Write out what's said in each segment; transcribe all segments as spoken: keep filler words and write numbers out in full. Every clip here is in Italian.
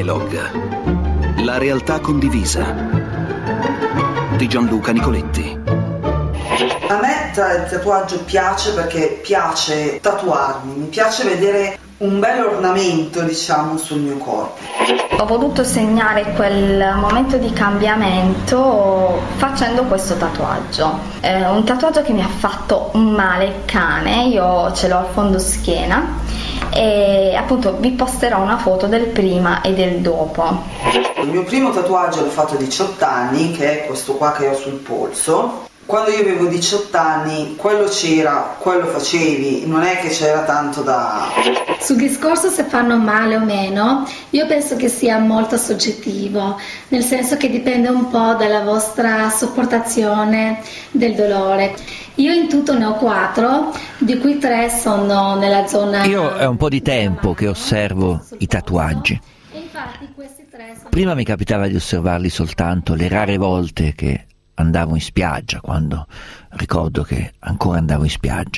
Dialogue. La realtà condivisa di Gianluca Nicoletti. A me il tatuaggio piace perché piace tatuarmi, mi piace vedere un bel ornamento, diciamo, sul mio corpo. Ho voluto segnare quel momento di cambiamento facendo questo tatuaggio. È un tatuaggio che mi ha fatto un male cane, io ce l'ho al fondo schiena e appunto vi posterò una foto del prima e del dopo. Il mio primo tatuaggio l'ho fatto a diciotto anni, che è questo qua che ho sul polso. Quando io avevo diciotto anni, quello c'era, quello facevi, non è che c'era tanto da... Sul discorso se fanno male o meno, io penso che sia molto soggettivo, nel senso che dipende un po' dalla vostra sopportazione del dolore. Io in tutto ne ho quattro, di cui tre sono nella zona... Io è un po' di tempo che osservo i tatuaggi. E infatti questi tre sono... Prima mi capitava di osservarli soltanto le rare volte che andavo in spiaggia, quando ricordo che ancora andavo in spiaggia.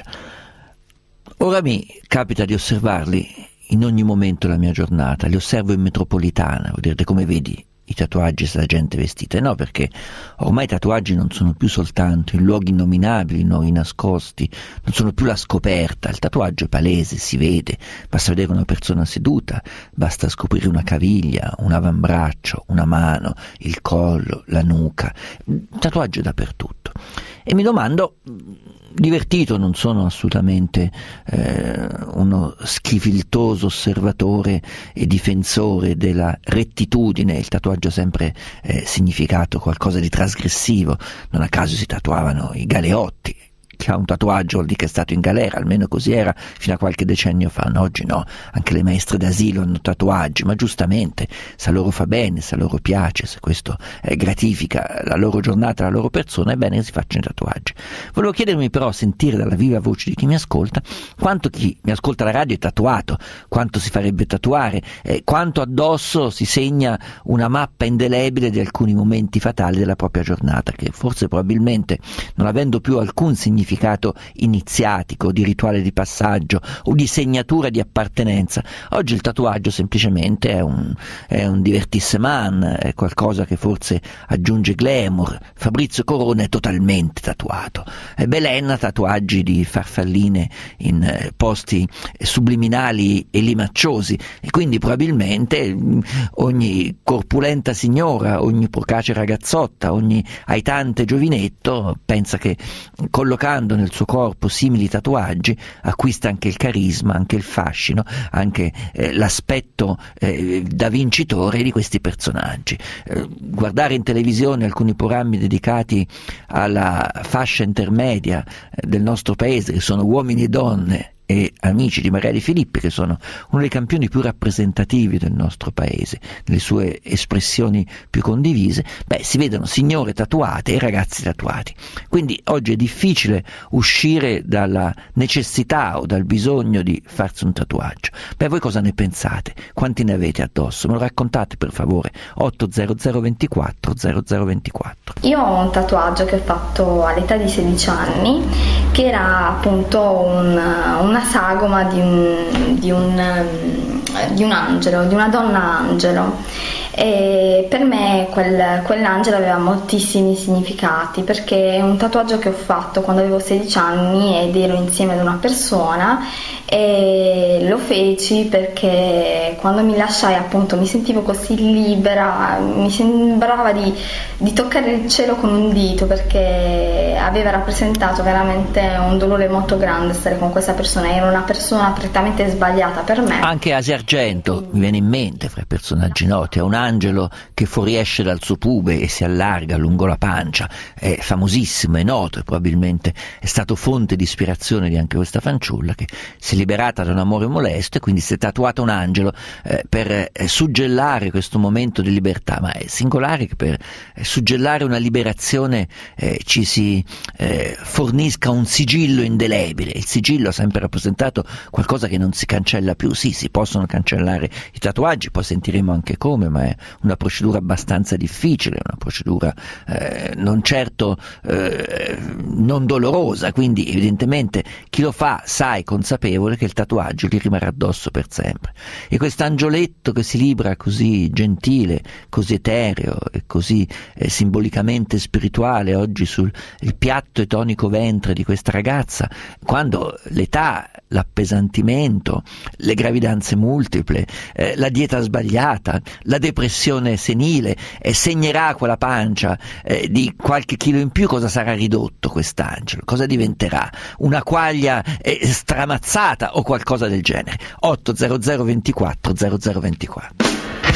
Ora mi capita di osservarli in ogni momento della mia giornata, li osservo in metropolitana, vuol dire come vedi i tatuaggi della gente vestita, e no, perché ormai i tatuaggi non sono più soltanto in luoghi innominabili, in luoghi nascosti, non sono più la scoperta, il tatuaggio è palese, si vede, basta vedere una persona seduta, basta scoprire una caviglia, un avambraccio, una mano, il collo, la nuca, il tatuaggio è dappertutto. E mi domando, divertito, non sono assolutamente eh, uno schifiltoso osservatore e difensore della rettitudine, il tatuaggio ha sempre eh, significato qualcosa di trasgressivo, non a caso si tatuavano i galeotti. Chi ha un tatuaggio vuol dire che è stato in galera, almeno così era fino a qualche decennio fa. No, oggi no, anche le maestre d'asilo hanno tatuaggi, ma giustamente, se a loro fa bene, se a loro piace, se questo eh, gratifica la loro giornata, la loro persona, è bene che si facciano i tatuaggi. Volevo chiedermi però, sentire dalla viva voce di chi mi ascolta, quanto chi mi ascolta alla radio è tatuato, quanto si farebbe tatuare, eh, quanto addosso si segna una mappa indelebile di alcuni momenti fatali della propria giornata, che forse probabilmente, non avendo più alcun significato significato iniziatico, di rituale di passaggio o di segnatura di appartenenza, oggi il tatuaggio semplicemente è un, è un divertissement, è qualcosa che forse aggiunge glamour. Fabrizio Corona è totalmente tatuato, e Belen ha tatuaggi di farfalline in eh, posti subliminali e limacciosi, e quindi probabilmente ogni corpulenta signora, ogni procace ragazzotta, ogni aitante giovinetto pensa che collocando nel suo corpo simili tatuaggi acquista anche il carisma, anche il fascino, anche eh, l'aspetto eh, da vincitore di questi personaggi. Eh, guardare in televisione alcuni programmi dedicati alla fascia intermedia eh, del nostro paese, che sono Uomini e Donne e Amici di Maria Di Filippi, che sono uno dei campioni più rappresentativi del nostro paese, nelle sue espressioni più condivise, beh, si vedono signore tatuate e ragazzi tatuati. Quindi oggi è difficile uscire dalla necessità o dal bisogno di farsi un tatuaggio. Beh, voi cosa ne pensate? Quanti ne avete addosso? Me lo raccontate per favore. otto zero zero due quattro zero zero due quattro. Io ho un tatuaggio che ho fatto all'età di sedici anni, che era appunto un, un una sagoma di un, di, un, di un angelo, di una donna angelo, e per me quel, quell'angelo aveva moltissimi significati, perché è un tatuaggio che ho fatto quando avevo sedici anni ed ero insieme ad una persona, e lo feci perché quando mi lasciai appunto mi sentivo così libera, mi sembrava di, di toccare il cielo con un dito, perché aveva rappresentato veramente un dolore molto grande stare con questa persona. Era una persona prettamente sbagliata per me. Anche Asia Argento mi viene in mente fra i personaggi noti, è un angelo che fuoriesce dal suo pube e si allarga lungo la pancia, è famosissimo, è noto, e probabilmente è stato fonte di ispirazione di anche questa fanciulla, che si è liberata da un amore molesto e quindi si è tatuata un angelo eh, per eh, suggellare questo momento di libertà. Ma è singolare che per eh, suggellare una liberazione eh, ci si eh, fornisca un sigillo indelebile. Il sigillo ha sempre rappresentato qualcosa che non si cancella più. Sì, si possono cancellare i tatuaggi, poi sentiremo anche come, ma è è una procedura abbastanza difficile, una procedura eh, non certo eh, non dolorosa, quindi evidentemente chi lo fa sa, è consapevole che il tatuaggio gli rimarrà addosso per sempre. E quest'angioletto che si libra così gentile, così etereo e così eh, simbolicamente spirituale oggi sul il piatto e tonico ventre di questa ragazza, quando l'età, l'appesantimento, le gravidanze multiple, eh, la dieta sbagliata, la depressione senile eh, segnerà quella pancia eh, di qualche chilo in più, cosa sarà ridotto quest'angelo? Cosa diventerà? Una quaglia eh, stramazzata o qualcosa del genere? otto zero zero ventiquattro zero zero ventiquattro.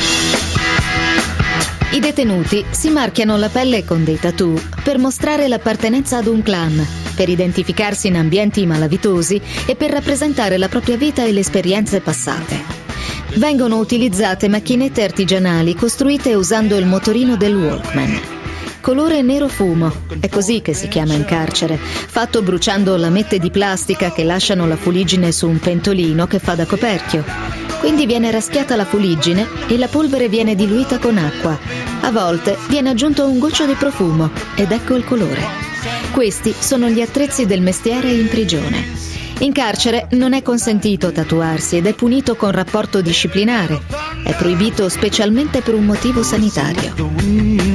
I detenuti si marchiano la pelle con dei tattoo per mostrare l'appartenenza ad un clan, per identificarsi in ambienti malavitosi e per rappresentare la propria vita e le esperienze passate. Vengono utilizzate macchinette artigianali costruite usando il motorino del Walkman. Colore nero fumo, è così che si chiama in carcere, fatto bruciando lamette di plastica che lasciano la fuliggine su un pentolino che fa da coperchio. Quindi viene raschiata la fuliggine e la polvere viene diluita con acqua. A volte viene aggiunto un goccio di profumo ed ecco il colore. Questi sono gli attrezzi del mestiere in prigione. In carcere non è consentito tatuarsi ed è punito con rapporto disciplinare. È proibito specialmente per un motivo sanitario.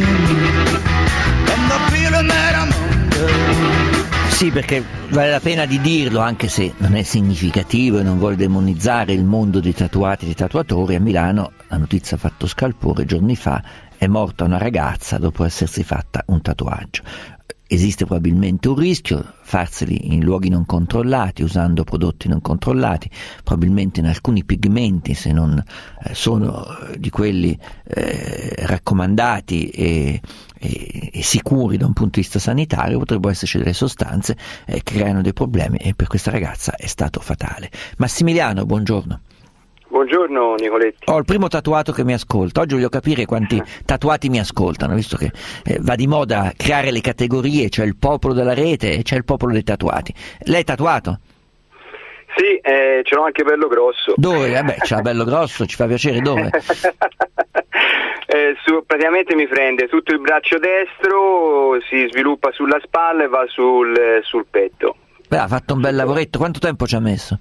Sì, perché vale la pena di dirlo, anche se non è significativo e non vuole demonizzare il mondo dei tatuati e dei tatuatori. A Milano, la notizia ha fatto scalpore, giorni fa è morta una ragazza dopo essersi fatta un tatuaggio. Esiste probabilmente un rischio, farseli in luoghi non controllati, usando prodotti non controllati, probabilmente in alcuni pigmenti, se non eh, sono di quelli eh, raccomandati e, e, e sicuri da un punto di vista sanitario, potrebbero esserci delle sostanze eh, che creano dei problemi, e per questa ragazza è stato fatale. Massimiliano, buongiorno. Buongiorno Nicoletti. Ho il primo tatuato che mi ascolta. Oggi voglio capire quanti tatuati mi ascoltano, visto che eh, va di moda creare le categorie, c'è il popolo della rete e c'è il popolo dei tatuati. Lei è tatuato? Sì, eh, ce l'ho anche bello grosso. Dove? Vabbè, c'ha bello grosso, ci fa piacere, dove? eh, su, praticamente mi prende tutto il braccio destro, si sviluppa sulla spalla e va sul, sul petto. Beh, ha fatto un bel lavoretto. Quanto tempo ci ha messo?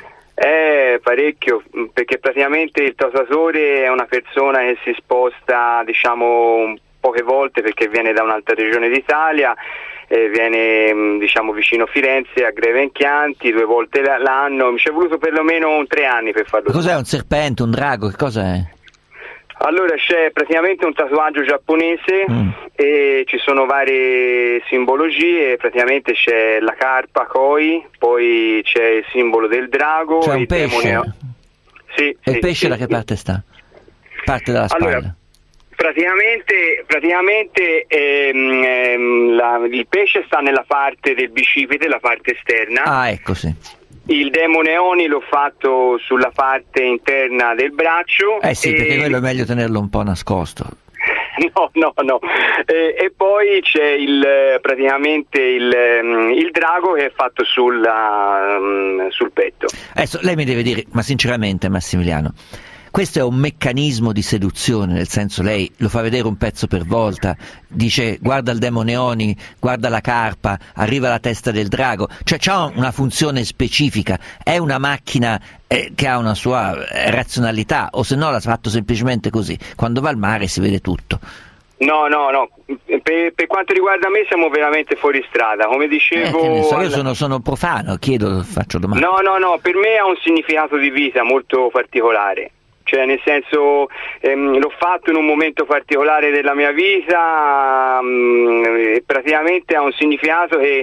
Eh, parecchio, perché praticamente il tatuatore è una persona che si sposta, diciamo, poche volte, perché viene da un'altra regione d'Italia, eh, viene, diciamo, vicino Firenze a Greve Chianti due volte l'anno. Mi ci è voluto perlomeno un tre anni per farlo. Cos'è, un serpente, un drago, che cosa è? Allora, c'è praticamente un tatuaggio giapponese mm. e ci sono varie simbologie. Praticamente c'è la carpa koi, poi c'è il simbolo del drago. C'è un pesce? Demone... Sì, e sì, il pesce sì, da che sì. parte sta? Parte dalla spalla? Allora, praticamente, praticamente ehm, ehm, la, il pesce sta nella parte del bicipite, la parte esterna. Ah, ecco, sì. Il demone Oni l'ho fatto sulla parte interna del braccio. Eh sì, e... perché quello è meglio tenerlo un po' nascosto. No, no, no. E, e poi c'è il praticamente il, il drago che è fatto sulla, um, sul petto. Adesso lei mi deve dire, ma sinceramente Massimiliano, questo è un meccanismo di seduzione, nel senso, lei lo fa vedere un pezzo per volta, dice guarda il demone Oni, guarda la carpa, arriva la testa del drago, cioè c'ha una funzione specifica, è una macchina eh, che ha una sua eh, razionalità, o se no l'ha fatto semplicemente così, quando va al mare si vede tutto. No, no, no, per, per quanto riguarda me siamo veramente fuori strada, come dicevo... Eh, che ne so, io sono, sono profano, chiedo, faccio domande. No, no, no, per me ha un significato di vita molto particolare. Cioè, nel senso, ehm, l'ho fatto in un momento particolare della mia vita, mh, praticamente ha un significato che,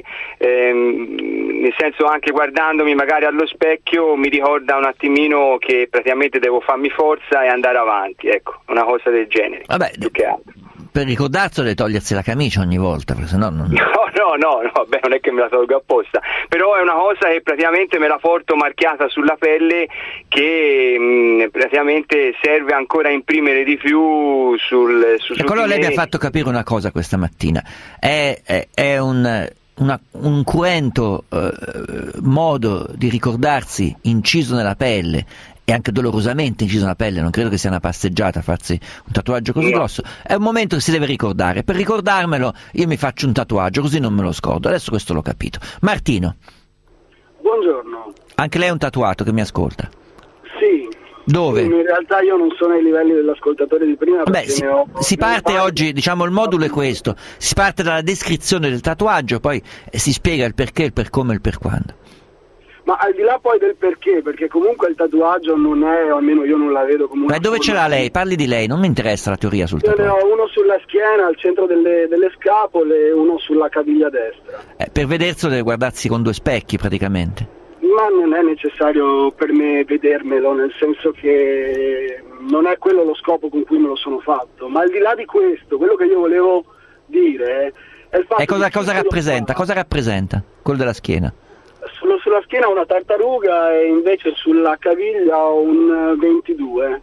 ehm, nel senso, anche guardandomi magari allo specchio, mi ricorda un attimino che praticamente devo farmi forza e andare avanti, ecco, una cosa del genere. Vabbè, più che altro. Per ricordarselo deve togliersi la camicia ogni volta, perché sennò non... No, no, no, no, beh, non è che me la tolgo apposta, però è una cosa che praticamente me la porto marchiata sulla pelle, che mh, praticamente serve ancora a imprimere di più sul... Su, ecco, allora lei mi ha fatto capire una cosa questa mattina, è, è, è un... Una, un cruento eh, modo di ricordarsi inciso nella pelle è anche dolorosamente inciso nella pelle, non credo che sia una passeggiata farsi un tatuaggio così no. grosso, è un momento che si deve ricordare. Per ricordarmelo io mi faccio un tatuaggio, così non me lo scordo. Adesso questo l'ho capito. Martino. Buongiorno. Anche lei è un tatuato che mi ascolta? Sì. Dove? In realtà io non sono ai livelli dell'ascoltatore di prima. Beh, si, ho, si parte oggi, diciamo, il modulo è questo: si parte dalla descrizione del tatuaggio, poi si spiega il perché, il per come e il per quando. Ma al di là poi del perché, perché comunque il tatuaggio non è, o almeno io non la vedo come una... Ma dove ce l'ha lei? Parli di lei, non mi interessa la teoria sul tatuaggio. Io ne ho uno sulla schiena, al centro delle, delle scapole, e uno sulla caviglia destra. Eh, per vederselo deve guardarsi con due specchi praticamente. Ma non è necessario per me vedermelo, nel senso che non è quello lo scopo con cui me lo sono fatto. Ma al di là di questo, quello che io volevo dire è il fatto... E cosa, cosa rappresenta? Fa... Cosa rappresenta? Quello della schiena? Solo sulla schiena ho una tartaruga e invece sulla caviglia ho un ventidue.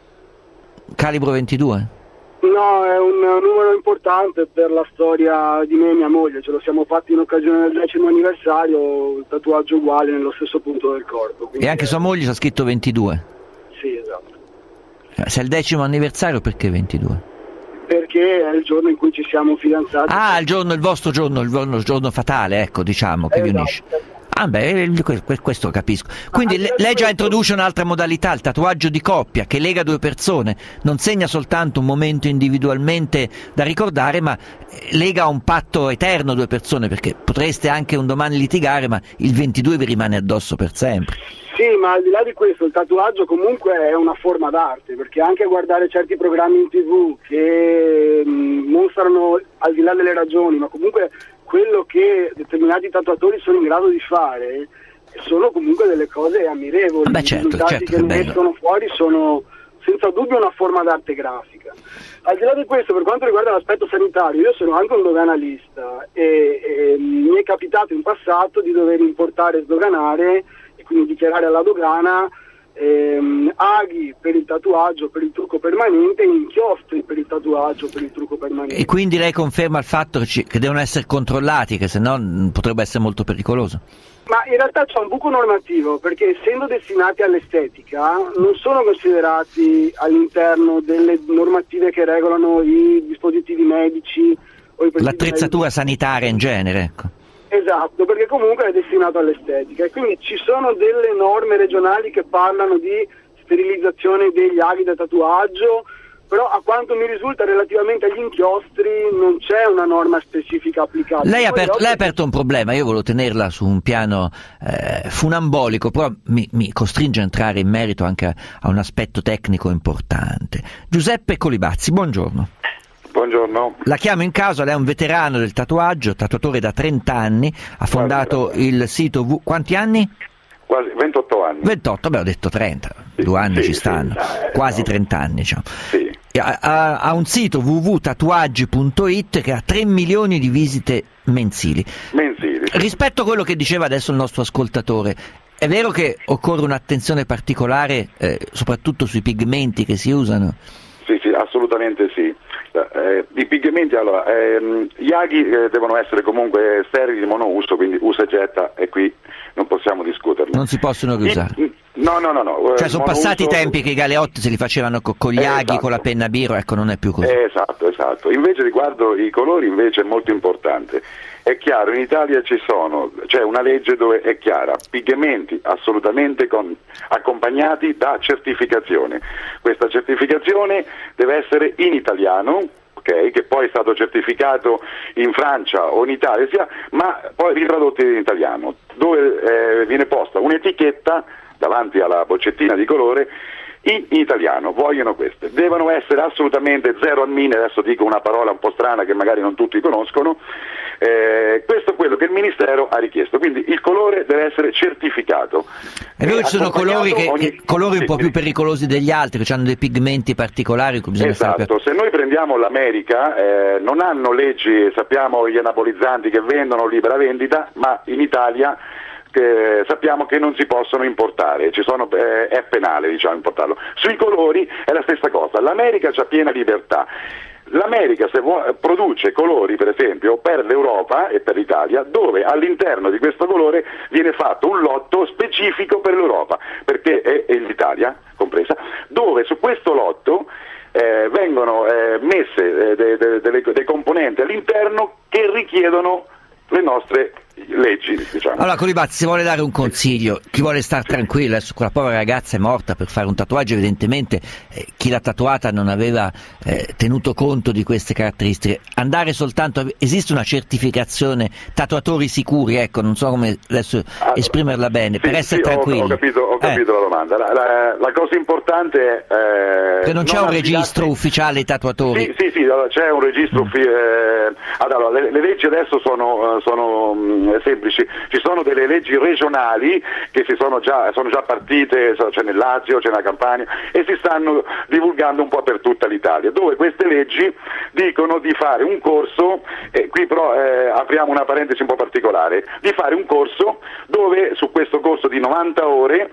Calibro ventidue? No, è un numero importante per la storia di me e mia moglie, ce lo siamo fatti in occasione del decimo anniversario, il tatuaggio uguale nello stesso punto del corpo. E anche è... sua moglie ci ha scritto ventidue? Sì, esatto. Se è il decimo anniversario, perché ventidue? Perché è il giorno in cui ci siamo fidanzati. Ah, il giorno, il vostro giorno, il giorno, il giorno fatale, ecco, diciamo, che esatto. vi unisce. Ah beh, questo capisco. Quindi ah, lei già introduce un'altra modalità, il tatuaggio di coppia, che lega due persone, non segna soltanto un momento individualmente da ricordare, ma lega un patto eterno due persone, perché potreste anche un domani litigare, ma il ventidue vi rimane addosso per sempre. Sì, ma al di là di questo il tatuaggio comunque è una forma d'arte, perché anche guardare certi programmi in tv che mh, mostrano, al di là delle ragioni, ma comunque quello che determinati tatuatori sono in grado di fare, sono comunque delle cose ammirevoli. Beh, certo, I risultati certo, che ne escono fuori sono senza dubbio una forma d'arte grafica. Al di là di questo, per quanto riguarda l'aspetto sanitario, io sono anche un doganalista e, e mi è capitato in passato di dover importare e sdoganare, e quindi dichiarare alla dogana ehm, aghi per il tatuaggio, per il trucco permanente, e inchiostri per il tatuaggio, per il trucco permanente. E quindi lei conferma il fatto che, ci, che devono essere controllati, che se no potrebbe essere molto pericoloso? Ma in realtà c'è un buco normativo, perché essendo destinati all'estetica non sono considerati all'interno delle normative che regolano i dispositivi medici o i l'attrezzatura sanitaria in genere, ecco. Esatto, perché comunque è destinato all'estetica, e quindi ci sono delle norme regionali che parlano di sterilizzazione degli aghi da tatuaggio, però a quanto mi risulta relativamente agli inchiostri non c'è una norma specifica applicata. Lei ha aperto, lei ha aperto un problema, io volevo tenerla su un piano eh, funambolico, però mi, mi costringe a entrare in merito anche a, a un aspetto tecnico importante. Giuseppe Colibazzi, buongiorno. Buongiorno. La chiamo in causa, lei è un veterano del tatuaggio, tatuatore da trenta anni, ha fondato Quasi, il sito v... quanti anni? Quasi ventotto anni. ventotto, beh ho detto trenta, sì, due anni sì, ci stanno, sì, eh, quasi no. trenta anni diciamo. Sì. Ha, ha, ha un sito w w w punto tatuaggi punto i t che ha tre milioni di visite mensili. Mensili. Sì. Rispetto a quello che diceva adesso il nostro ascoltatore, è vero che occorre un'attenzione particolare eh, soprattutto sui pigmenti che si usano? Sì, sì, assolutamente sì. Eh, I pigmenti, allora, ehm, gli aghi eh, devono essere comunque sterili di monouso, quindi usa e getta, e qui non possiamo discuterne. Non si possono riusare? I, no, no, no, no. Cioè sono passati i tempi che i galeotti se li facevano co- con gli eh, aghi, esatto. con la penna biro, ecco, non è più così. Eh, esatto, esatto. Invece riguardo i colori invece è molto importante. È chiaro, in Italia ci sono, c'è una legge dove è chiara, pigmenti assolutamente con, accompagnati da certificazione. Questa certificazione deve essere in italiano, okay, che poi è stato certificato in Francia o in Italia, sia, ma poi ritradotto in italiano, dove eh, viene posta un'etichetta davanti alla boccettina di colore in italiano. Vogliono queste, devono essere assolutamente zero ammine, adesso dico una parola un po' strana che magari non tutti conoscono, eh, questo è quello che il Ministero ha richiesto, quindi il colore deve essere certificato. È vero, ci sono colori, che, ogni... che, colori un po' più pericolosi degli altri, che hanno dei pigmenti particolari. Bisogna esatto, più... se noi prendiamo l'America eh, non hanno leggi, sappiamo gli anabolizzanti che vendono libera vendita, ma in Italia che sappiamo che non si possono importare, ci sono, eh, è penale diciamo importarlo. Sui colori è la stessa cosa, l'America c'ha piena libertà. L'America se vuole, produce colori per esempio per l'Europa e per l'Italia, dove all'interno di questo colore viene fatto un lotto specifico per l'Europa, perché è, è l'Italia compresa, dove su questo lotto eh, vengono eh, messe eh, de, de, de, dei componenti all'interno che richiedono le nostre leggi, diciamo. Allora Colibazzi, se vuole dare un consiglio, chi vuole stare tranquillo, adesso quella povera ragazza è morta per fare un tatuaggio, evidentemente eh, chi l'ha tatuata non aveva eh, tenuto conto di queste caratteristiche, andare soltanto, esiste una certificazione tatuatori sicuri, ecco, non so come adesso allora, esprimerla bene, sì, per essere sì, tranquilli. Ho, ho capito, ho capito eh. la domanda, la, la, la cosa importante è... Eh, che non c'è non un registro ufficiale dei tatuatori? Sì, sì, sì, allora, c'è un registro mm. ufficiale, eh, allora, le, le leggi adesso sono, sono mh, semplici, ci sono delle leggi regionali che si sono già, sono già partite, c'è nel Lazio, c'è nella Campania e si stanno divulgando un po' per tutta l'Italia, dove queste leggi dicono di fare un corso, eh, qui però eh, apriamo una parentesi un po' particolare, di fare un corso dove su questo corso di novanta ore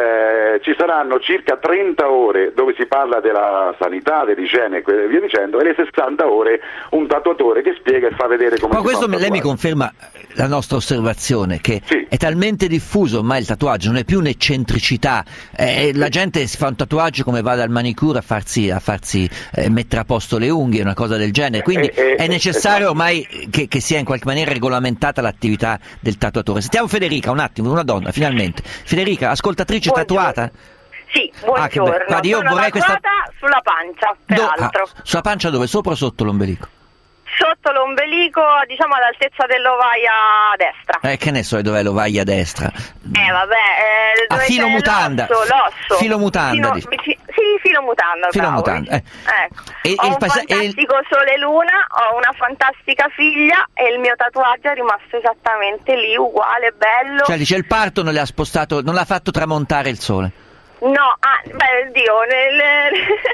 eh, ci saranno circa trenta ore dove si parla della sanità, dell'igiene e via dicendo, e le sessanta ore un tatuatore che spiega e fa vedere come ma si questo fa. Lei mi conferma la nostra osservazione che sì. è talmente diffuso ormai il tatuaggio, non è più un'eccentricità, eh, la gente si fa un tatuaggio come va dal manicure a farsi, a farsi eh, mettere a posto le unghie, una cosa del genere, quindi eh, eh, è necessario ormai che, che sia in qualche maniera regolamentata l'attività del tatuatore. Sentiamo Federica un attimo, una donna finalmente. Federica, ascoltatrice buongiorno. Tatuata? Sì, buongiorno. Ah, Guardi, io sono vorrei questa... sulla pancia, peraltro. Do... Ah, sulla pancia dove? Sopra o sotto l'ombelico? Sotto l'ombelico, diciamo all'altezza dell'ovaia destra. Eh, che ne so dov'è l'ovaia destra? Eh, vabbè, eh, a dove filo c'è mutanda. L'osso, l'osso. Filo mutanda. Fino, fi, sì, filo mutanda. Filo bravo. mutanda. Eh. Ecco. E, ho e un il passa- fantastico il... sole luna, ho una fantastica figlia e il mio tatuaggio è rimasto esattamente lì, uguale, bello. Cioè dice il parto non le ha spostato, non l'ha fatto tramontare il sole. No, ah, beh, Dio, nel,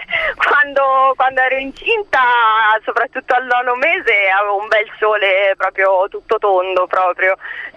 quando, quando ero incinta, soprattutto al nono mese, avevo un bel sole proprio tutto tondo proprio.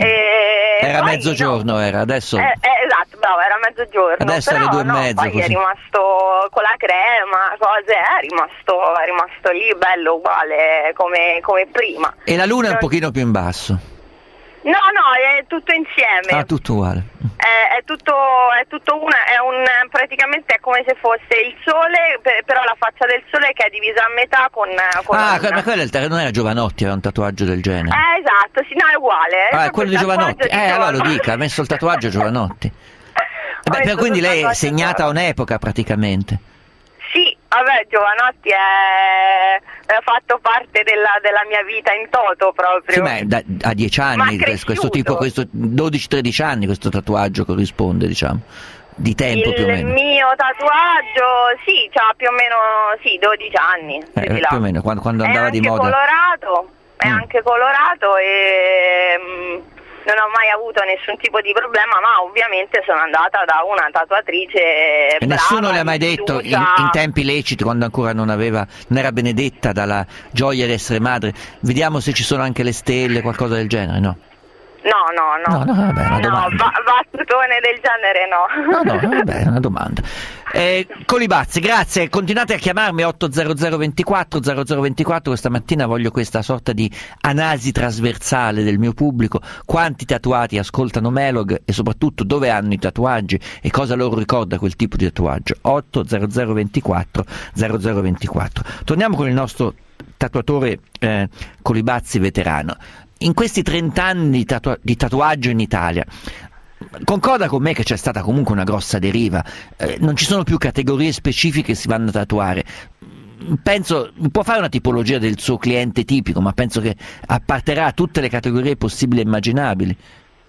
E era poi, mezzogiorno, no, era, adesso... Eh, eh, esatto, bravo, era mezzogiorno. Adesso però, alle due e no, mezza, poi così. è rimasto con la crema, cose, è rimasto, è rimasto lì bello uguale come, come prima. E la luna è un non... pochino più in basso? No, no, è tutto insieme. Ah, tutto uguale. È, è tutto, è tutto una, è un, praticamente è come se fosse il sole, per, però la faccia del sole che è divisa a metà con, con Ah, la ma quello è il, non era Giovanotti, era un tatuaggio del genere. Eh, esatto, sì, no, è uguale. Ah, è quello di Giovanotti. Di eh, allora lo Giovanotti. dica, ha messo il tatuaggio Giovanotti. Beh, per, quindi lei è segnata a un'epoca praticamente. Sì, vabbè, Giovanotti è, è fatto parte della, della mia vita in toto proprio. Sì, ma da, a dieci anni, questo tipo, questo dodici tredici anni questo tatuaggio corrisponde, diciamo, di tempo il più o meno. Il mio tatuaggio, sì, c'ha più o meno, sì, dodici anni. Eh, di là. più o meno, quando, quando andava di moda. Colorato, è Mm. anche colorato e... Mm, non ho mai avuto nessun tipo di problema, ma ovviamente sono andata da una tatuatrice. E nessuno le ha mai detto in, in tempi leciti, quando ancora non aveva, non era benedetta dalla gioia di essere madre, vediamo se ci sono anche le stelle, qualcosa del genere, no? No, no, no. No, no, vabbè, una no, domanda. ba- battutone del genere no. No, no, vabbè, è una domanda. Eh, Colibazzi, grazie, continuate a chiamarmi otto zero zero ventiquattro zero zero ventiquattro, questa mattina voglio questa sorta di analisi trasversale del mio pubblico, quanti tatuati ascoltano Melog e soprattutto dove hanno i tatuaggi e cosa loro ricorda quel tipo di tatuaggio. Otto zero zero ventiquattro zero zero ventiquattro. Torniamo con il nostro tatuatore eh, Colibazzi veterano. In questi trent'anni di, tatua- di tatuaggio in Italia, concorda con me che c'è stata comunque una grossa deriva, eh, non ci sono più categorie specifiche che si vanno a tatuare. Penso, può fare una tipologia del suo cliente tipico, ma penso che apparterà a tutte le categorie possibili e immaginabili.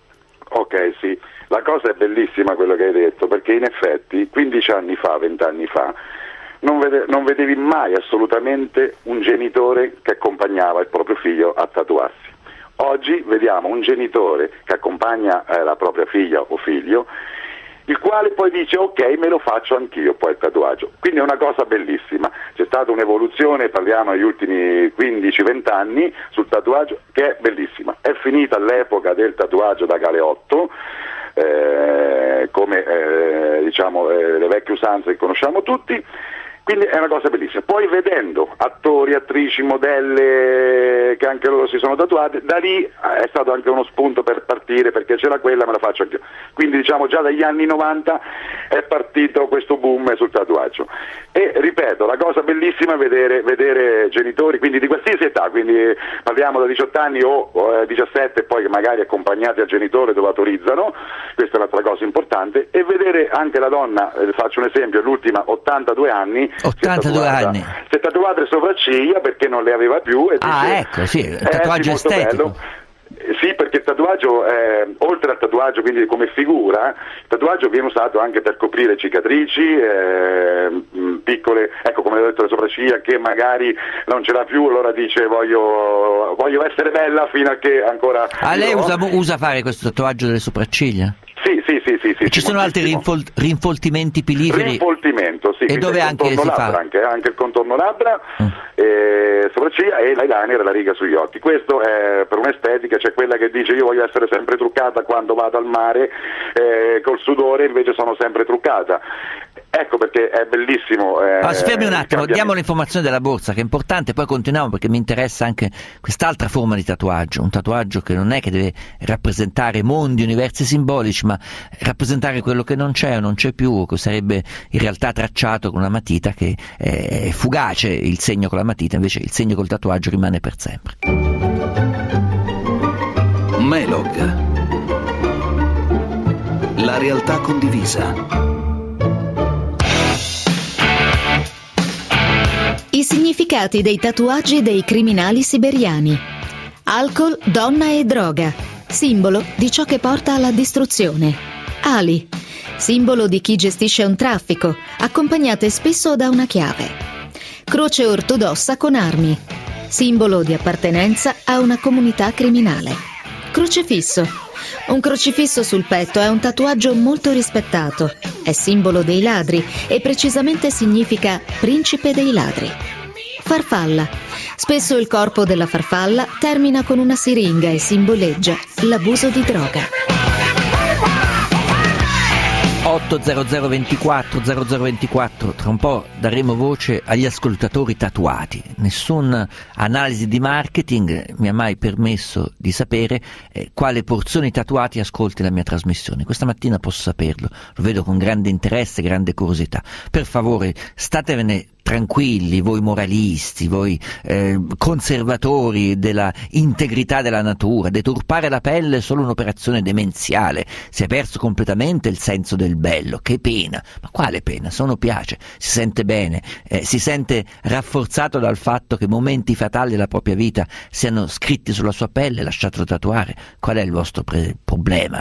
Ok, sì, la cosa è bellissima quello che hai detto, perché in effetti quindici anni fa, venti anni fa, non, vede- non vedevi mai assolutamente un genitore che accompagnava il proprio figlio a tatuarsi. Oggi vediamo un genitore che accompagna eh, la propria figlia o figlio, il quale poi dice ok, me lo faccio anch'io poi il tatuaggio. Quindi è una cosa bellissima, c'è stata un'evoluzione, parliamo negli ultimi quindici venti anni sul tatuaggio, che è bellissima. È finita l'epoca del tatuaggio da galeotto, eh, come eh, diciamo eh, le vecchie usanze che conosciamo tutti, Quindi è una cosa bellissima. Poi vedendo attori, attrici, modelle che anche loro si sono tatuate, da lì è stato anche uno spunto per partire, perché c'era quella, me la faccio anche io. Quindi diciamo già dagli anni novanta è partito questo boom sul tatuaggio. E ripeto, la cosa bellissima è vedere, vedere genitori, quindi di qualsiasi età, quindi parliamo da diciotto anni o, o eh, diciassette, poi magari accompagnati al genitore dove autorizzano, questa è un'altra cosa importante, e vedere anche la donna, eh, faccio un esempio, l'ultima ottantadue anni, ottantadue anni. Si è tatuata le sopracciglia perché non le aveva più. E ah, dice, ecco, sì, il tatuaggio eh, sì, estetico. Bello. Sì, perché il tatuaggio, eh, oltre al tatuaggio quindi come figura, il tatuaggio viene usato anche per coprire cicatrici, eh, piccole, ecco come ho detto le sopracciglia, che magari non ce l'ha più, allora dice voglio, voglio essere bella fino a che ancora... Ah, lei usa, usa fare questo tatuaggio delle sopracciglia? Sì, sì, sì, sì, sì. Ci sono altri rinfol- rinfoltimenti piliferi? Rinfoltimento, sì. E dove anche si fa? Anche, anche il contorno labbra, mm. eh, sopracciglia e l'eyeliner e la riga sugli occhi. Questo è per un'estetica, c'è quella che dice io voglio essere sempre truccata quando vado al mare, eh, col sudore invece sono sempre truccata. Ecco perché è bellissimo. Eh, allora, fermi un attimo, diamo l'informazione della borsa che è importante, poi continuiamo perché mi interessa anche quest'altra forma di tatuaggio, un tatuaggio che non è che deve rappresentare mondi, universi simbolici, ma rappresentare quello che non c'è o non c'è più, o che sarebbe in realtà tracciato con una matita che è fugace, il segno con la matita, invece il segno col tatuaggio rimane per sempre. Melog, la realtà condivisa. I significati dei tatuaggi dei criminali siberiani. Alcol, donna e droga, simbolo di ciò che porta alla distruzione. Ali, simbolo di chi gestisce un traffico, accompagnate spesso da una chiave. Croce ortodossa con armi, simbolo di appartenenza a una comunità criminale. Crocefisso. Un crocifisso sul petto è un tatuaggio molto rispettato, è simbolo dei ladri e precisamente significa principe dei ladri. Farfalla. Spesso il corpo della farfalla termina con una siringa e simboleggia l'abuso di droga. otto zero zero ventiquattro zero zero ventiquattro, tra un po' daremo voce agli ascoltatori tatuati. Nessuna analisi di marketing mi ha mai permesso di sapere eh, quale porzione tatuati ascolti la mia trasmissione. Questa mattina posso saperlo, lo vedo con grande interesse, grande curiosità. Per favore, statevene tranquilli, voi moralisti, voi eh, conservatori della integrità della natura. Deturpare la pelle è solo un'operazione demenziale, si è perso completamente il senso del bello. Che pena, ma quale pena? Se uno piace, si sente bene, eh, si sente rafforzato dal fatto che momenti fatali della propria vita siano scritti sulla sua pelle, lasciatelo tatuare. Qual è il vostro pre- problema?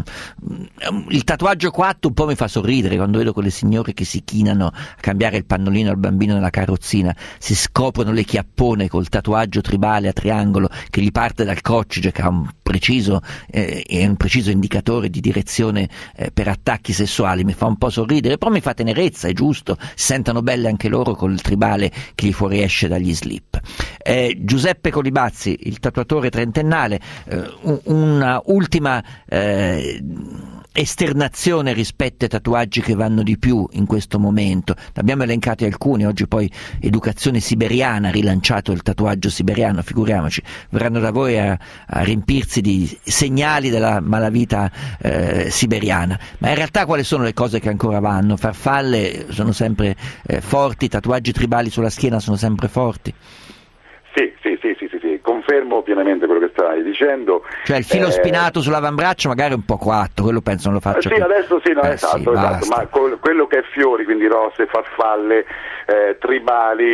Il tatuaggio quattro un po' mi fa sorridere quando vedo quelle signore che si chinano a cambiare il pannolino al bambino nella carrozzina, si scoprono le chiappone col tatuaggio tribale a triangolo che gli parte dal coccige, che ha un preciso, eh, è un preciso indicatore di direzione eh, per attacchi sessuali. Mi fa un po' sorridere, però mi fa tenerezza, è giusto, si sentono belle anche loro col tribale che gli fuoriesce dagli slip. Eh, Giuseppe Colibazzi, il tatuatore trentennale, eh, una ultima eh, esternazione rispetto ai tatuaggi che vanno di più in questo momento. Abbiamo elencati alcuni, oggi poi Educazione Siberiana ha rilanciato il tatuaggio siberiano, figuriamoci, verranno da voi a, a riempirsi di segnali della malavita eh, siberiana. Ma in realtà quali sono le cose che ancora vanno? Farfalle sono sempre eh, forti, tatuaggi tribali sulla schiena sono sempre forti. Sì, sì, sì, sì, sì, sì, confermo pienamente quello che stai dicendo. Cioè il filo eh... spinato sull'avambraccio magari un po' coatto, quello penso non lo faccia sì, più. Adesso sì, no, eh, esatto, sì, esatto, ma col, quello che è fiori, quindi rosse, farfalle, eh, tribali,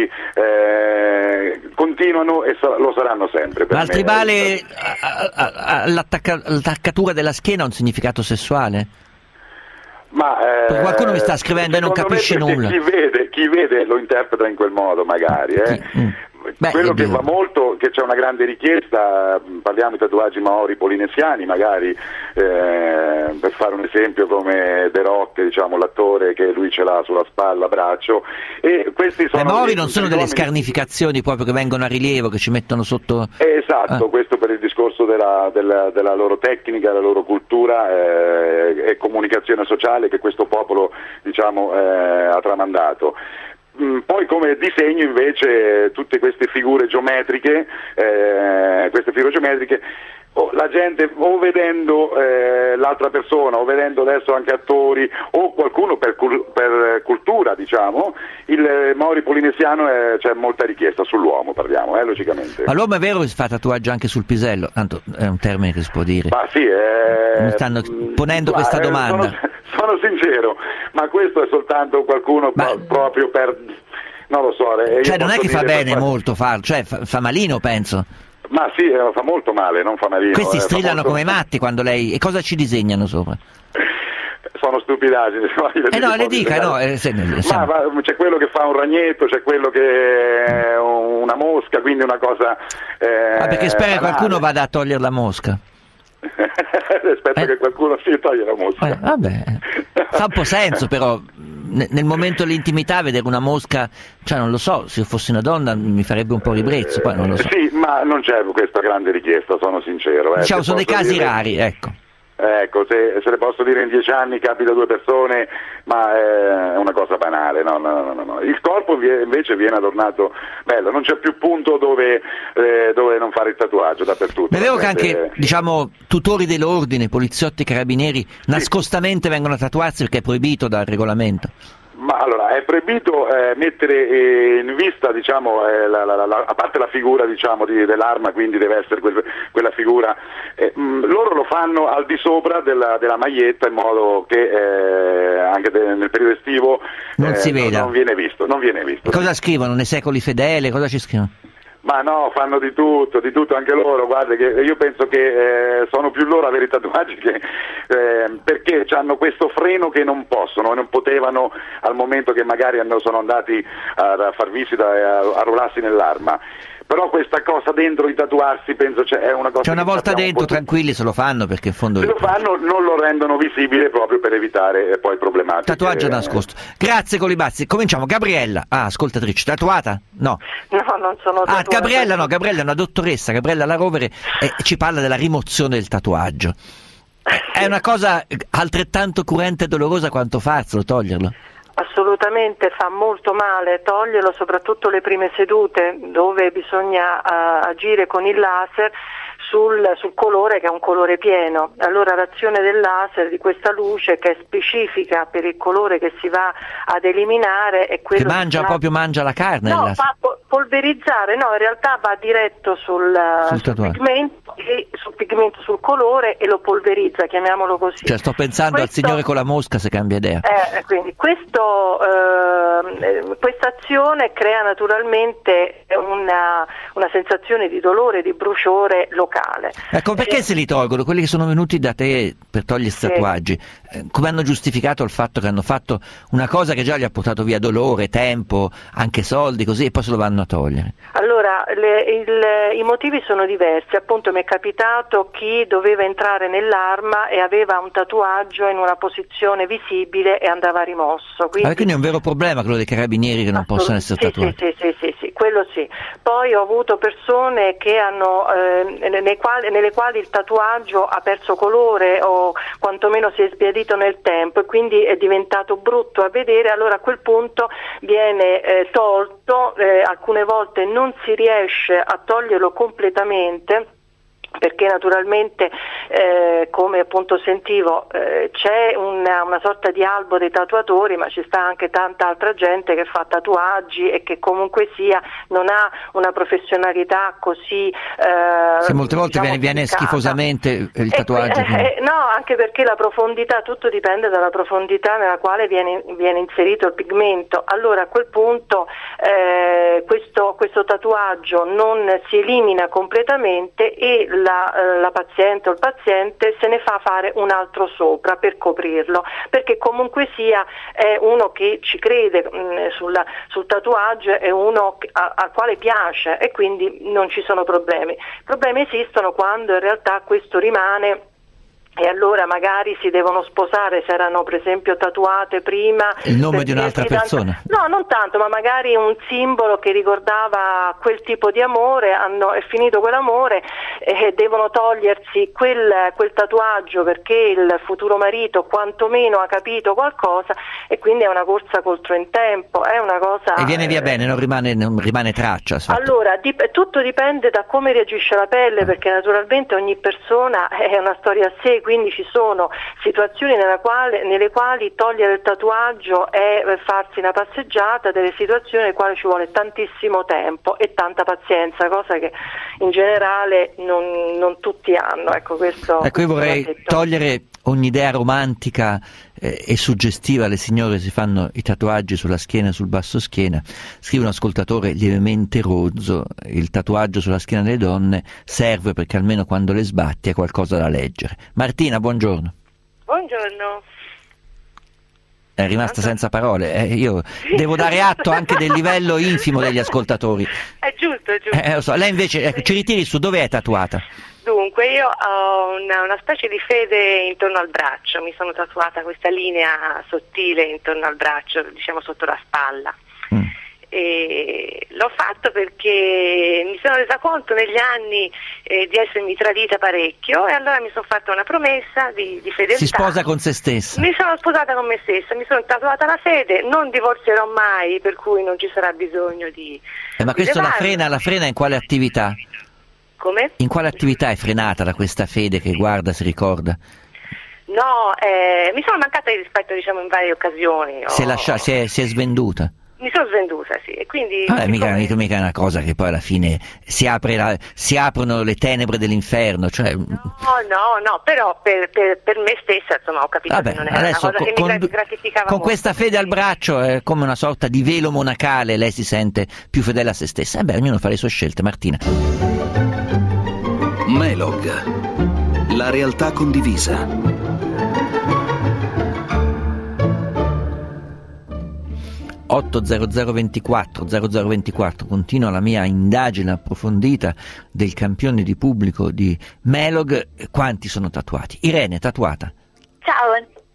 eh, continuano e so, lo saranno sempre. Per ma il me. tribale, l'attaccatura della schiena ha un significato sessuale? Ma, eh, qualcuno mi sta scrivendo e non capisce nulla. Chi vede, chi vede lo interpreta in quel modo magari. Eh. Mm. Beh, quello che va molto, che c'è una grande richiesta, parliamo di tatuaggi maori polinesiani magari, eh, per fare un esempio come The Rock, diciamo l'attore che lui ce l'ha sulla spalla, braccio, e questi sono... I maori non sono delle scarnificazioni proprio che vengono a rilievo, che ci mettono sotto... Eh, esatto, ah. Questo per il discorso della, della, della loro tecnica, della loro cultura eh, e comunicazione sociale che questo popolo diciamo eh, ha tramandato. mh, poi come disegno invece tutte queste figure geometriche, eh, queste figure geometriche, oh, la gente o vedendo eh, l'altra persona o vedendo adesso anche attori o qualcuno per, cul- per cultura, diciamo, il eh, Maori polinesiano eh, c'è molta richiesta sull'uomo, parliamo, eh, logicamente. Ma l'uomo è vero che si fa tatuaggio anche sul pisello? Tanto è un termine che si può dire. Ma sì, eh, mi stanno ponendo ma, questa eh, domanda. Sono, sono sincero, ma questo è soltanto qualcuno ma, pro- proprio per, non lo so. Eh, cioè non è che fa bene per... molto farlo, cioè fa, fa malino, penso. Ma sì, eh, fa molto male, non fa malino. Questi eh, strillano molto... come matti quando lei... E cosa ci disegnano sopra? Sono stupidaggini. Eh no, le dica, no, eh, se, ma, ma c'è quello che fa un ragnetto, c'è quello che è una mosca, quindi una cosa... Eh, ah, perché spera che banale. qualcuno vada a togliere la mosca. Aspetta eh. che qualcuno si toglie la mosca. Eh, vabbè, fa un po' senso però, nel momento dell'intimità vedere una mosca, cioè non lo so, se fossi una donna mi farebbe un po' ribrezzo, poi non lo so. Sì, ma non c'è questa grande richiesta, sono sincero. Eh, diciamo, sono dei casi dire... rari, ecco. Ecco, se, se le posso dire in dieci anni capita a due persone, ma è una cosa banale, no, no, no, no. Il corpo vie, invece viene adornato bello, non c'è più punto dove, eh, dove non fare il tatuaggio, dappertutto. È vero che anche, diciamo, tutori dell'ordine, poliziotti, carabinieri, sì, nascostamente vengono a tatuarsi perché è proibito dal regolamento. Ma allora, è proibito eh, mettere eh, in vista, diciamo, eh, la, la, la, a parte la figura, diciamo, di, dell'arma, quindi deve essere quel, quella figura, eh, mh, loro lo fanno al di sopra della, della maglietta in modo che eh, anche de, nel periodo estivo non eh, si veda. Non, non viene visto, non viene visto. Cosa scrivono? Nei secoli fedele? Cosa ci scrivono? Ma no, fanno di tutto, di tutto anche loro, guarda che io penso che eh, sono più loro a avere i tatuaggi che, eh, perché hanno questo freno che non possono, non potevano al momento che magari hanno, sono andati a, a far visita e a, a arruolarsi nell'arma. Però questa cosa dentro di tatuarsi penso cioè, è una cosa cioè una che volta dentro un tranquilli se lo fanno perché in fondo se lo fanno non lo rendono visibile proprio per evitare eh, poi problematiche. Tatuaggio nascosto. Grazie Colibazzi. Cominciamo. Gabriella, ah ascoltatrice, tatuata? No. No, non sono tatuata. Ah, Gabriella no, Gabriella è una dottoressa, Gabriella La Rovere e ci parla della rimozione del tatuaggio. È una cosa altrettanto cruenta e dolorosa quanto farselo, toglierlo. Assolutamente, fa molto male toglierlo, soprattutto le prime sedute dove bisogna uh, agire con il laser sul, sul colore che è un colore pieno. Allora l'azione del laser, di questa luce che è specifica per il colore che si va ad eliminare è quello che mangia fa... proprio mangia la carne. No, fa polverizzare, no, in realtà va diretto sul, sul, sul pigmento e sul pigmento sul colore e lo polverizza, chiamiamolo così. Cioè sto pensando questo... al signore con la mosca se cambia idea. Eh, quindi questo, eh, questa azione crea naturalmente una, una sensazione di dolore, di bruciore locale. Ecco, perché eh, se li tolgono? Quelli che sono venuti da te per togliere i tatuaggi, eh, come hanno giustificato il fatto che hanno fatto una cosa che già gli ha portato via dolore, tempo, anche soldi, così, e poi se lo vanno a togliere? Allora, le, il, i motivi sono diversi, appunto mi è capitato chi doveva entrare nell'arma e aveva un tatuaggio in una posizione visibile e andava rimosso. Quindi, ah, quindi è un vero problema quello dei carabinieri che non possono essere sì, tatuati? Sì, sì, sì, sì, quello sì. Poi ho avuto persone che hanno, eh, nei quali, nelle quali il tatuaggio ha perso colore o quantomeno si è sbiadito nel tempo e quindi è diventato brutto a vedere, allora a quel punto viene eh, tolto, eh, alcune volte non si riesce a toglierlo completamente, perché naturalmente eh, come appunto sentivo eh, c'è una, una sorta di albo dei tatuatori, ma ci sta anche tanta altra gente che fa tatuaggi e che comunque sia non ha una professionalità così eh, se molte volte diciamo, viene, viene schifosamente il tatuaggio. Eh, eh, no, anche perché la profondità, tutto dipende dalla profondità nella quale viene, viene inserito il pigmento. Allora a quel punto eh, questo, questo tatuaggio non si elimina completamente e La, la paziente o il paziente se ne fa fare un altro sopra per coprirlo, perché comunque sia è uno che ci crede mh, sulla, sul tatuaggio, è uno a, al quale piace e quindi non ci sono problemi. I problemi esistono quando in realtà questo rimane e allora magari si devono sposare se erano per esempio tatuate prima il nome di un'altra persona. No, non tanto, ma magari un simbolo che ricordava quel tipo di amore, hanno, è finito quell'amore e devono togliersi quel, quel tatuaggio perché il futuro marito quantomeno ha capito qualcosa e quindi è una corsa contro il tempo, è una cosa... E viene via bene, non rimane, non rimane traccia? Sotto. Allora, dip- tutto dipende da come reagisce la pelle, perché naturalmente ogni persona è una storia a sé, quindi ci sono situazioni nella quale, nelle quali togliere il tatuaggio è farsi una passeggiata, delle situazioni nelle quali ci vuole tantissimo tempo e tanta pazienza, cosa che in generale non, non tutti hanno. Ecco, questo, ecco io vorrei detto. togliere ogni idea romantica eh, e suggestiva. Le signore si fanno i tatuaggi sulla schiena e sul basso schiena. Scrive un ascoltatore lievemente rozzo: il tatuaggio sulla schiena delle donne serve perché almeno quando le sbatti è qualcosa da leggere. Martina, buongiorno. Buongiorno. È rimasta senza parole. Eh, io devo dare atto anche del livello infimo degli ascoltatori. È giusto, è giusto. Eh, lo so. Lei invece, ecco, ci ritiri su, dove è tatuata? Dunque, io ho una, una specie di fede intorno al braccio, mi sono tatuata questa linea sottile intorno al braccio, diciamo sotto la spalla. Mm. E l'ho fatto perché mi sono resa conto negli anni eh, di essermi tradita parecchio, e allora mi sono fatta una promessa di, di fedeltà. Si sposa con se stessa. Mi sono sposata con me stessa, mi sono tatuata la fede, non divorzierò mai, per cui non ci sarà bisogno di... Eh, ma di questo la levarmi. frena, la frena in quale attività? Come? In quale attività è frenata da questa fede che guarda, si ricorda? No, eh, mi sono mancata di rispetto, diciamo, in varie occasioni. Si è, Ho... lasciata, si è, si è svenduta? Mi sono svenduta, sì, e quindi... Vabbè, mica, come... mica, mica è una cosa che poi alla fine si, apre la, si aprono le tenebre dell'inferno, cioè... No, no, no, però per, per, per me stessa, insomma, ho capito Vabbè, che non era adesso una cosa con, che mi gratificava con molto. questa fede al braccio è come una sorta di velo monacale, lei si sente più fedele a se stessa. E beh, ognuno fa le sue scelte. Martina. Melog, la realtà condivisa. otto zero zero ventiquattro zero zero ventiquattro, continua la mia indagine approfondita del campione di pubblico di Melog. Quanti sono tatuati? Irene, tatuata? Ciao,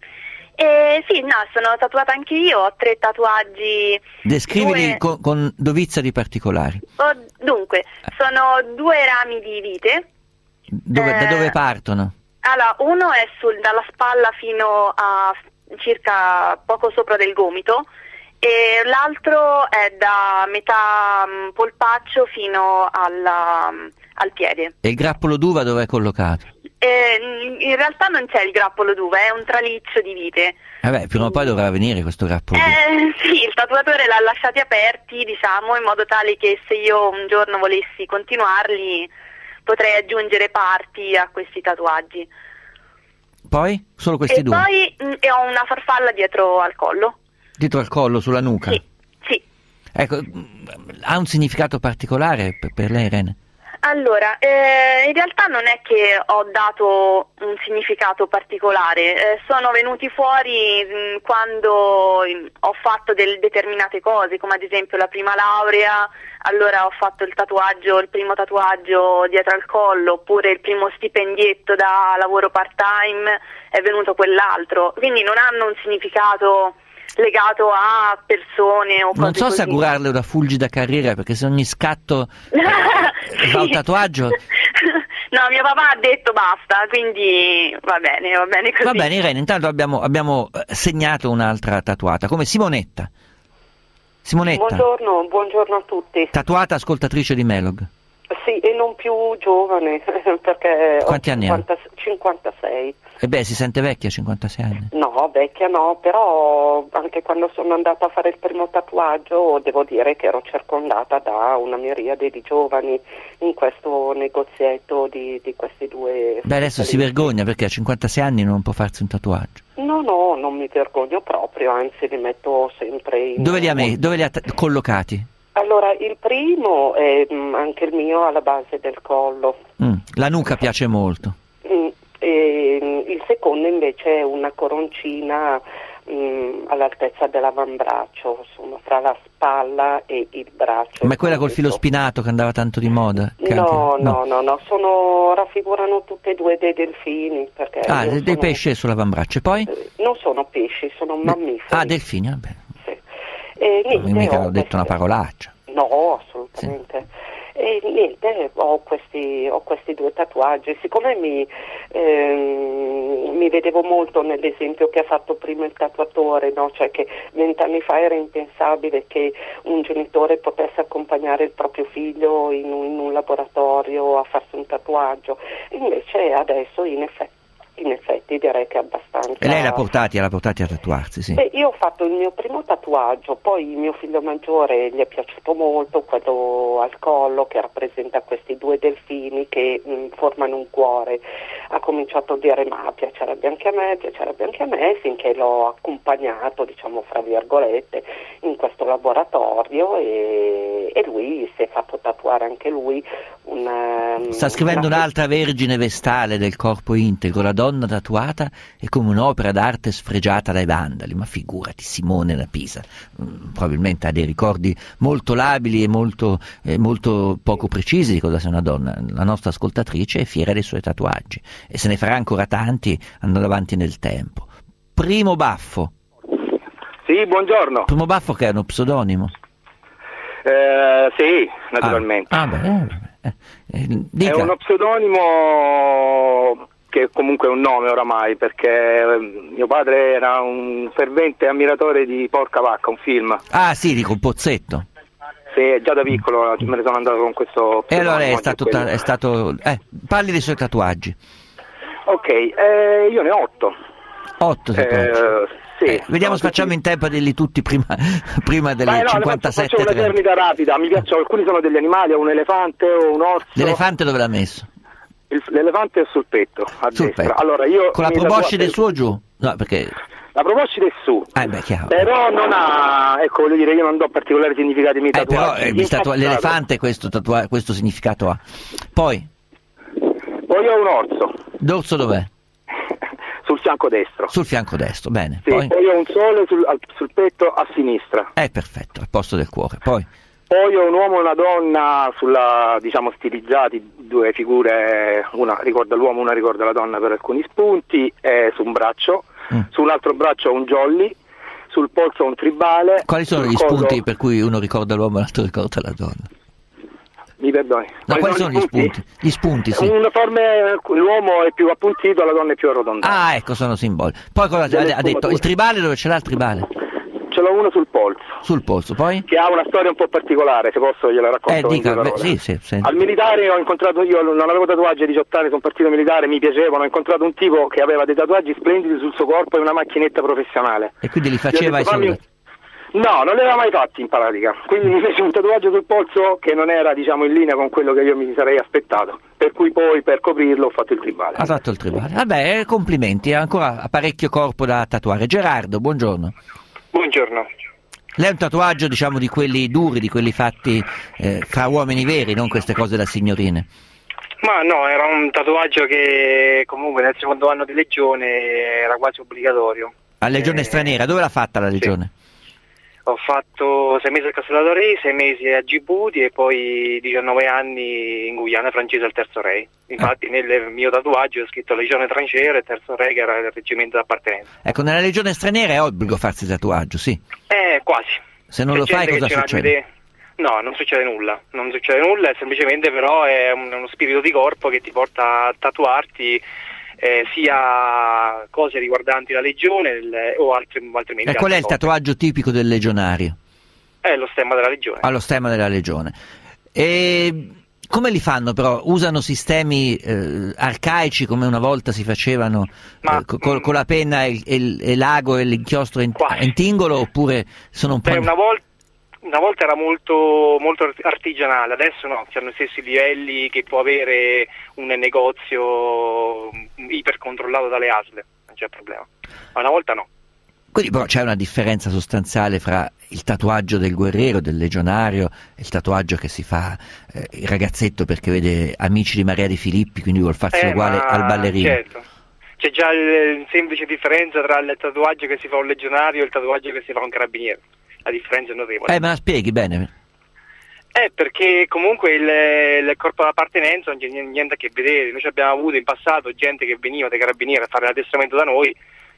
eh, sì, no, sono tatuata anche io, ho tre tatuaggi. Descrivili due... con, con dovizia di particolari. Oh, dunque, sono due rami di vite. Dove, eh, da dove partono? Allora, uno è sul, dalla spalla fino a circa poco sopra del gomito, e l'altro è da metà um, polpaccio fino alla, um, al piede. E il grappolo d'uva dove è collocato? Eh, in realtà non c'è il grappolo d'uva, è un traliccio di vite. Vabbè, prima o poi dovrà venire questo grappolo d'uva. Eh, sì, il tatuatore l'ha lasciati aperti, diciamo, in modo tale che se io un giorno volessi continuarli potrei aggiungere parti a questi tatuaggi. Poi? Solo questi e due? E poi mh, ho una farfalla dietro al collo. Dietro al collo, sulla nuca? Sì, sì. Ecco, ha un significato particolare per, per lei, Irene? Allora, eh, in realtà non è che ho dato un significato particolare, eh, sono venuti fuori mh, quando mh, ho fatto delle determinate cose, come ad esempio la prima laurea, allora ho fatto il tatuaggio, il primo tatuaggio dietro al collo, oppure il primo stipendietto da lavoro part-time, è venuto quell'altro, quindi non hanno un significato legato a persone o cose non so così. se augurarle una fulgida carriera, perché se ogni scatto fa un tatuaggio. No, mio papà ha detto basta, quindi va bene, va bene così. Va bene, Irene, intanto abbiamo, abbiamo segnato un'altra tatuata, come Simonetta. Simonetta. Buongiorno, buongiorno a tutti. Tatuata, ascoltatrice di Melog. Sì, e non più giovane, perché quanti ho anni cinquanta, cinquantasei. E beh, si sente vecchia a cinquantasei anni? No, vecchia no, però anche quando sono andata a fare il primo tatuaggio devo dire che ero circondata da una miriade di giovani in questo negozietto di, di questi due... Beh, adesso si vergogna perché a cinquantasei anni non può farsi un tatuaggio. No, no, non mi vergogno proprio, anzi li metto sempre in... Dove li ha, me- dove li ha t- collocati? Allora, il primo è mh, anche il mio alla base del collo. Mm, la nuca piace molto. Mm, e, mh, il secondo invece è una coroncina mh, all'altezza dell'avambraccio, insomma, fra la spalla e il braccio. Ma è quella col filo spinato che andava tanto di moda? Che No, anche... no, no, no, sono, raffigurano tutte e due dei delfini. Perché Ah, dei sono, pesci sull'avambraccio, e poi? Non sono pesci, sono mammiferi. Ah, delfini, va bene. E Io niente, mica ho ho detto una parolaccia. No, assolutamente. E niente, ho questi, ho questi due tatuaggi. Siccome mi, ehm, mi vedevo molto nell'esempio che ha fatto prima il tatuatore, no? Cioè che vent'anni fa era impensabile che un genitore potesse accompagnare il proprio figlio in un, in un laboratorio a farsi un tatuaggio, invece adesso in effetti In effetti direi che è abbastanza. E lei l'ha portati, l'ha portati a tatuarsi, sì? Beh, io ho fatto il mio primo tatuaggio, poi mio figlio maggiore gli è piaciuto molto, quello al collo che rappresenta questi due delfini che mh, formano un cuore. Ha cominciato a dire ma piacerebbe anche a me, piacerebbe anche a me, finché l'ho accompagnato, diciamo fra virgolette, in questo laboratorio e, e lui si è fatto tatuare anche lui una... Sta scrivendo una... un'altra vergine vestale del corpo integro, la donna tatuata è come un'opera d'arte sfregiata dai vandali, ma figurati, Simone da Pisa, mm, probabilmente ha dei ricordi molto labili e molto, eh, molto poco precisi di cosa sia una donna. La nostra ascoltatrice è fiera dei suoi tatuaggi e se ne farà ancora tanti andando avanti nel tempo. Primo Baffo. Sì, buongiorno. Primo Baffo che è uno pseudonimo? Eh, sì, naturalmente. Ah, ah beh, eh, eh, dica. È uno pseudonimo che comunque è un nome oramai, perché mio padre era un fervente ammiratore di Porca Vacca, un film. Ah sì, dico Pozzetto. Sì, già da piccolo me ne sono andato con questo. E allora è stato, ta- è stato eh, parli dei suoi tatuaggi. Ok, eh, io ne ho otto. Otto tatuaggi. Eh, sì, eh, vediamo no, se facciamo in tempo a dirli tutti prima, prima delle Beh, no, cinquantasette. Faccio un'eternità rapida, mi piacciono, alcuni sono degli animali, un elefante o un orso. L'elefante dove l'ha messo? Il, l'elefante è sul petto, a sul destra. petto. Allora, io con la proboscide su o giù? No, perché... La proboscide è su, eh beh, chiaro. Però non ha, ecco, voglio dire, io non do particolari significati ai miei eh, tatuaggi. Però eh, tatua- l'elefante questo, tatua- questo significato ha. Poi? Poi ho un orso. Dorso dov'è? Sul fianco destro. Sul fianco destro, bene. Sì, poi, poi ho un sole sul, sul petto a sinistra. È perfetto, al posto del cuore. Poi? Poi ho un uomo e una donna sulla, diciamo, stilizzati, due figure, una ricorda l'uomo, una ricorda la donna per alcuni spunti, e su un braccio, mm. su un altro braccio ho un jolly, sul polso ho un tribale. Quali sono gli collo... spunti per cui uno ricorda l'uomo e l'altro ricorda la donna? Mi perdoni. No, quali sono gli spunti? Gli spunti, sì. Una forma, l'uomo è più appuntito, la donna è più arrotondata. Ah, ecco, sono simboli. Poi cosa ha, ha detto? Il tribale, dove ce l'ha il tribale? Ce l'ho uno sul polso. Sul polso, poi? Che ha una storia un po' particolare, se posso gliela racconto. Eh, dica, beh, sì, sì, sì. Al militare ho incontrato, io non avevo tatuaggi a diciotto anni, sono partito militare, mi piacevano, ho incontrato un tipo che aveva dei tatuaggi splendidi sul suo corpo e una macchinetta professionale. E quindi li faceva ai soldati? No, non li aveva mai fatti in pratica, quindi mi fece un tatuaggio sul polso che non era, diciamo, in linea con quello che io mi sarei aspettato, per cui poi per coprirlo ho fatto il tribale. Ha fatto il tribale, vabbè, complimenti, ha ancora parecchio corpo da tatuare. Gerardo, buongiorno. Buongiorno. Lei è un tatuaggio, diciamo, di quelli duri, di quelli fatti eh, fra uomini veri, non queste cose da signorine? Ma no, era un tatuaggio che comunque nel secondo anno di legione era quasi obbligatorio. A legione eh, straniera, dove l'ha fatta la legione? Sì. Ho fatto sei mesi a Castellato Re, sei mesi a Gibuti e poi diciannove anni in Guyana francese al Terzo Re. Infatti ah. nel mio tatuaggio ho scritto Legione Tranciere e Terzo Re, che era il reggimento d'appartenenza. Ecco, nella legione straniera è obbligo farsi tatuaggio, sì? Eh, quasi. Se non C'è lo fai cosa succede? No, non succede nulla, non succede nulla, è semplicemente però è un, uno spirito di corpo che ti porta a tatuarti eh, sia cose riguardanti la legione il, o altri, altrimenti. E qual è il cose. Tatuaggio tipico del legionario? È lo stemma della legione. Ah, lo stemma della legione. E come li fanno però? Usano sistemi eh, arcaici come una volta si facevano Ma, eh, co- con la penna e, il, e l'ago e l'inchiostro in, in tingolo, oppure sono un po'... Beh, una volta Una volta era molto, molto artigianale, adesso no, hanno gli stessi livelli che può avere un negozio ipercontrollato dalle A S L, non c'è problema. Ma una volta no. Quindi però c'è una differenza sostanziale fra il tatuaggio del guerriero, del legionario, e il tatuaggio che si fa eh, il ragazzetto perché vede Amici di Maria De Filippi, quindi vuol farsi eh, uguale al ballerino. Certo. C'è già il, semplice differenza tra il tatuaggio che si fa un legionario e il tatuaggio che si fa un carabiniere. La differenza è notevole. Eh, me la spieghi bene? Eh, perché comunque il, il corpo d'appartenenza non c'è niente a che vedere. Noi abbiamo avuto in passato gente che veniva dai carabinieri a fare l'addestramento da noi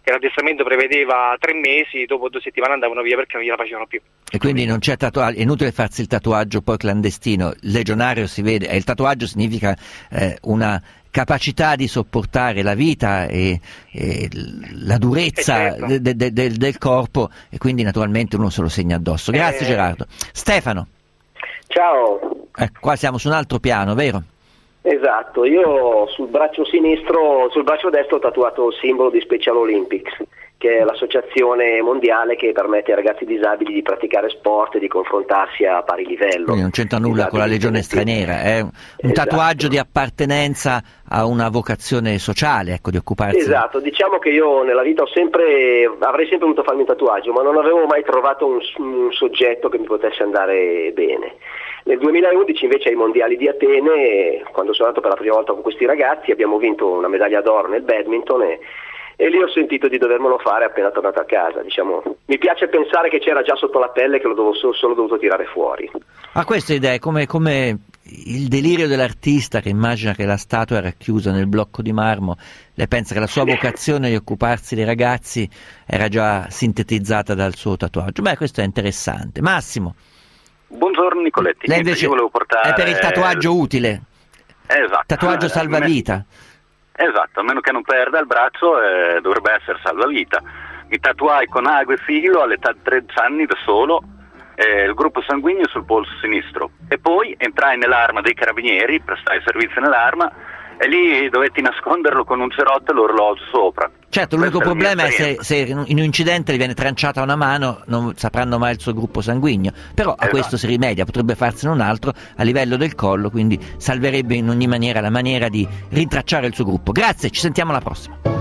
che l'addestramento prevedeva tre mesi, dopo due settimane andavano via perché non gliela facevano più. E quindi non c'è tatuaggio, è inutile farsi il tatuaggio poi clandestino, il legionario si vede, e il tatuaggio significa eh, una capacità di sopportare la vita e, e la durezza certo. de, de, de, del corpo, e quindi naturalmente uno se lo segna addosso. Grazie eh... Gerardo. Stefano. Ciao. Eh, qua siamo su un altro piano, vero? Esatto, io sul braccio sinistro, sul braccio destro ho tatuato il simbolo di Special Olympics, che è l'associazione mondiale che permette ai ragazzi disabili di praticare sport e di confrontarsi a pari livello. Quindi non c'entra nulla disabili con la legione straniera, è un esatto. tatuaggio di appartenenza a una vocazione sociale, ecco, di occuparsi. Esatto, diciamo che io nella vita ho sempre, avrei sempre voluto farmi un tatuaggio, ma non avevo mai trovato un, un soggetto che mi potesse andare bene. Nel duemilaundici invece ai mondiali di Atene, quando sono andato per la prima volta con questi ragazzi, abbiamo vinto una medaglia d'oro nel badminton e, e lì ho sentito di dovermelo fare appena tornato a casa. Diciamo, mi piace pensare che c'era già sotto la pelle, che lo dovevo solo, solo dovuto tirare fuori. Ah, questa idea è come, come il delirio dell'artista che immagina che la statua era chiusa nel blocco di marmo, lei pensa che la sua vocazione di occuparsi dei ragazzi era già sintetizzata dal suo tatuaggio. Beh, questo è interessante. Massimo. Buongiorno Nicoletti. Lei invece io volevo portare... è per il tatuaggio utile. Esatto. Tatuaggio salvavita. Esatto, a meno che non perda il braccio eh, dovrebbe essere salvavita. Mi tatuai con ago e filo all'età di tredici anni da solo, eh, il gruppo sanguigno sul polso sinistro, e poi entrai nell'arma dei carabinieri, prestai servizio nell'arma e lì dovetti nasconderlo con un cerotto e l'orologio sopra. Certo, l'unico problema è se, se in un incidente gli viene tranciata una mano, non sapranno mai il suo gruppo sanguigno, però a esatto. questo si rimedia, potrebbe farsene un altro a livello del collo, quindi salverebbe in ogni maniera la maniera di rintracciare il suo gruppo. Grazie, ci sentiamo alla prossima.